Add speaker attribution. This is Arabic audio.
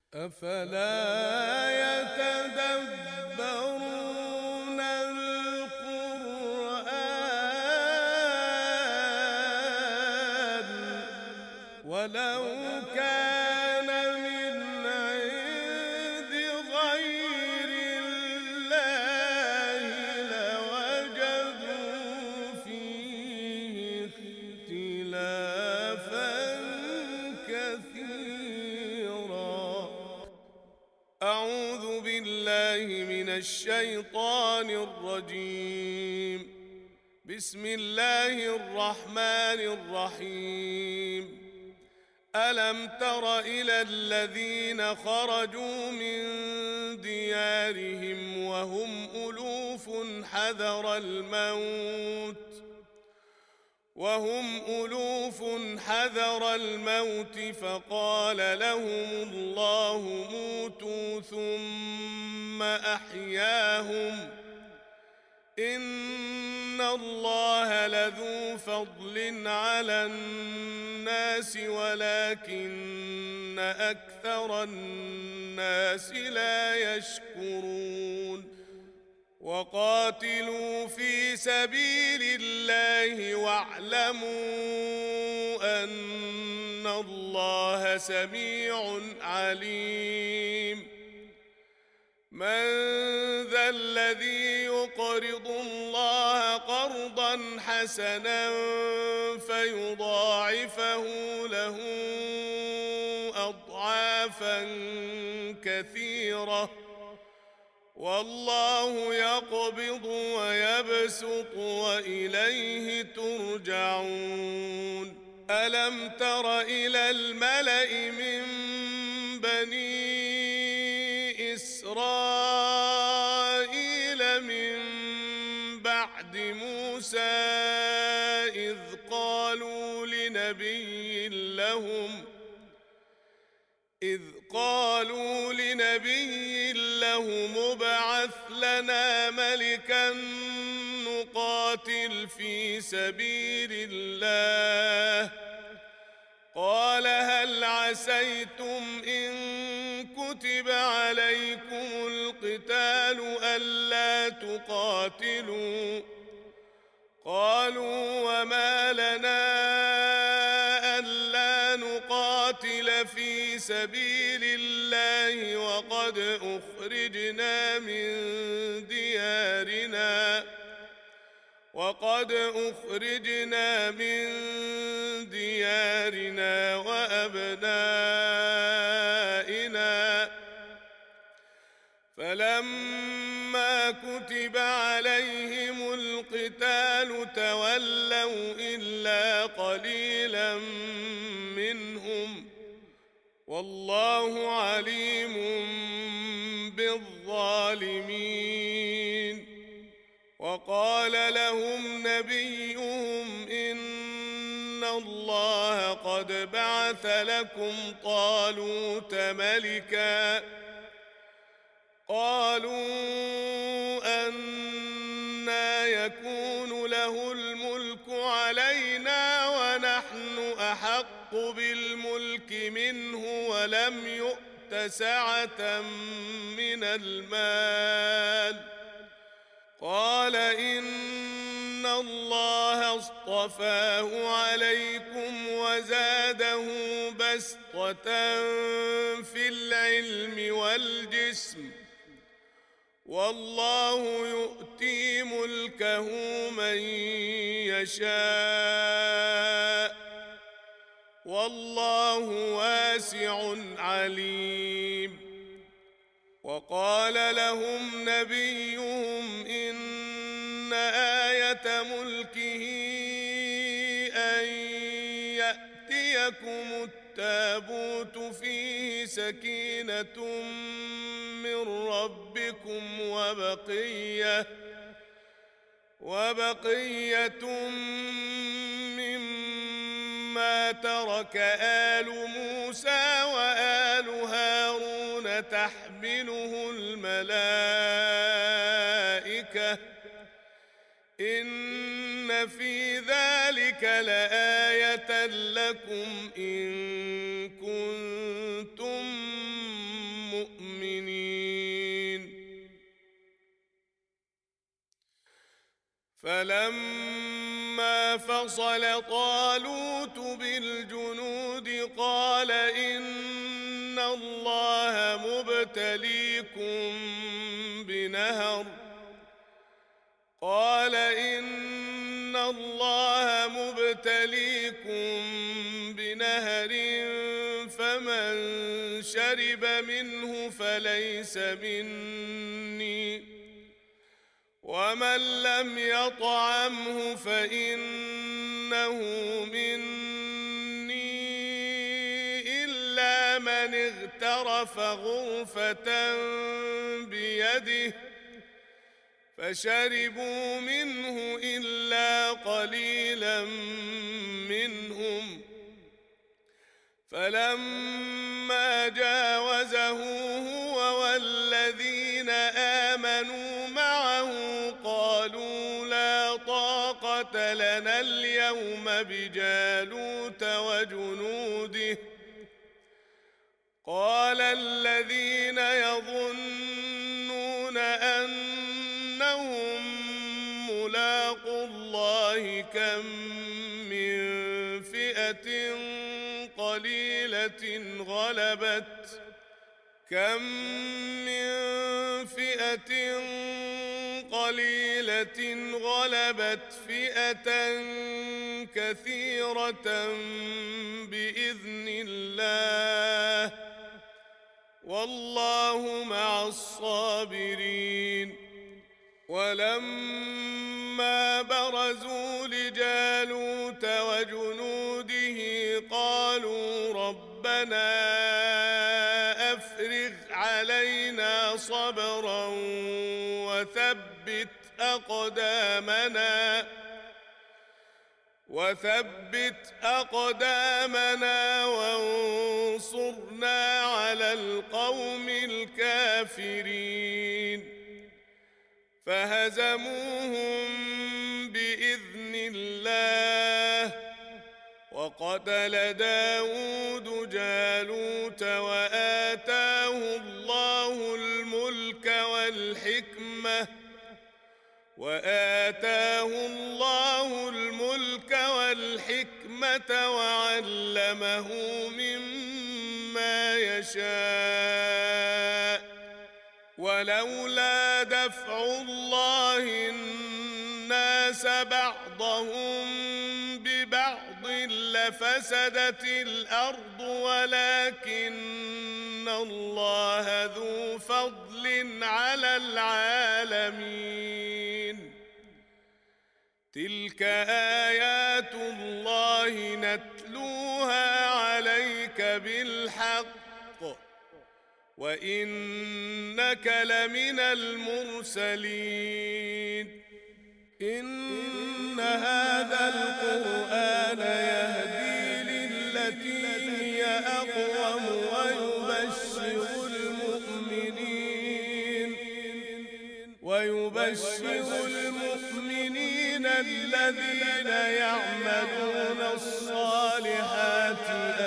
Speaker 1: أفلا يتدبرون القرآن ولو كان من عند غير الله لوجدوا فيه اختلافا كثيرا. أعوذ بالله من الشيطان الرجيم. بسم الله الرحمن الرحيم. ألم تر إلى الذين خرجوا من ديارهم وهم ألوف حذر الموت فقال لهم الله موتوا ثم أحياهم إن الله لذو فضل على الناس ولكن أكثر الناس لا يشكرون. وقاتلوا في سبيل الله واعلموا أن الله سميع عليم. من ذا الذي يقرض الله قرضا حسنا فيضاعفه له أضعافا كثيرة والله يقبض ويبسط وإليه ترجعون. ألم تر إلى الملأ من بني إسرائيل من بعد موسى إذ قالوا لنبي لهم ابعث لنا ملكا نقاتل في سبيل الله قال هل عسيتم إن كتب عليكم القتال ألا تقاتلوا قالوا وما لنا ألا نقاتل في سبيل الله وقد أخرجنا من ديارنا وأبنائنا فلما كتب عليهم القتال تولوا إلا قليلا منهم والله عليم بالظالمين. وقال لهم نبيهم إن الله قد بعث لكم طالوت ملكا قالوا أنى يكون له الملك علينا ونحن أحق بالملك منه ولم يؤت سعة من المال قال إن الله اصطفاه عليكم وزاده بسطة في العلم والجسم والله يؤتي ملكه من يشاء والله واسع عليم. وقال لهم نبيهم إن آية ملكه أن يأتيكم التابوت فيه سكينة من ربكم وبقية مما ترك آل موسى وآل هارون تحمله الملائكة إن في ذلك لآية لكم إن كنتم مؤمنين. فلما فصل طالوت بالجنود قال إن الله مبتليكم بنهر فمن شرب منه فليس مني ومن لم يطعمه فإنه مني إلا من اغترف غرفة بيده فشربوا منه إلا قليلا منهم. فلما جاوزه هو والذين آمنوا معه قالوا لا طاقة لنا اليوم بجالوت وجنوده. قال الذين يظنون أنهم ملاقو الله كم من فئة قليلة غلبت فئة كثيرة بإذن الله والله مع الصابرين. ولما برزوا لجالوت وجنوده قالوا ربنا أفرغ علينا صبرا وثبت أقدامنا وانصرنا على القوم الكافرين. فهزموهم بإذن الله وقتل داود جالوت وآتاه الله الملك والحكمة وعلمه مما يشاء. ولولا دفع الله الناس بعضهم ببعض لفسدت الأرض ولكن الله ذو فضل على العالمين. تلك آيات الله نتلوها عليك بالحق وإنك لمن المرسلين. إن هذا القرآن يهدي للتي هي أقوم ويبشر المؤمنين الذين يعملون الصالحات